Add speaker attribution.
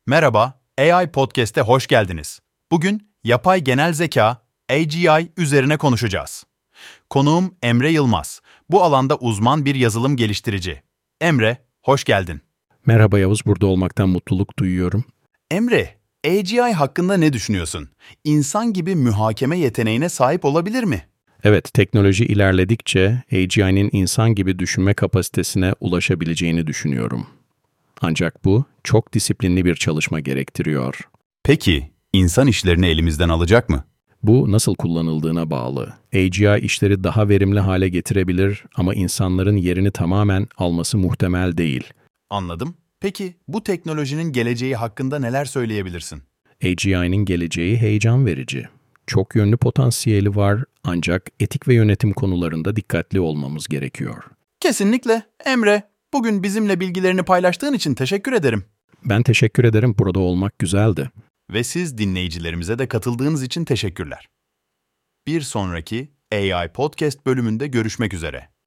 Speaker 1: Merhaba, AI Podcast'e hoş geldiniz. Bugün yapay genel zeka, AGI üzerine konuşacağız. Konuğum Emre Yılmaz. Bu alanda uzman bir yazılım geliştirici. Emre, hoş geldin.
Speaker 2: Merhaba Yavuz, burada olmaktan mutluluk duyuyorum.
Speaker 1: Emre, AGI hakkında ne düşünüyorsun? İnsan gibi muhakeme yeteneğine sahip olabilir mi?
Speaker 2: Evet, teknoloji ilerledikçe AGI'nin insan gibi düşünme kapasitesine ulaşabileceğini düşünüyorum. Ancak bu çok disiplinli bir çalışma gerektiriyor.
Speaker 1: Peki, insan işlerini elimizden alacak mı?
Speaker 2: Bu nasıl kullanıldığına bağlı. AGI işleri daha verimli hale getirebilir ama insanların yerini tamamen alması muhtemel değil.
Speaker 1: Anladım. Peki, bu teknolojinin geleceği hakkında neler söyleyebilirsin?
Speaker 2: AGI'nin geleceği heyecan verici. Çok yönlü potansiyeli var ancak etik ve yönetim konularında dikkatli olmamız gerekiyor.
Speaker 1: Kesinlikle. Emre, bugün bizimle bilgilerini paylaştığın için teşekkür ederim.
Speaker 2: Ben teşekkür ederim, burada olmak güzeldi.
Speaker 1: Ve siz dinleyicilerimize de katıldığınız için teşekkürler. Bir sonraki AI Podcast bölümünde görüşmek üzere.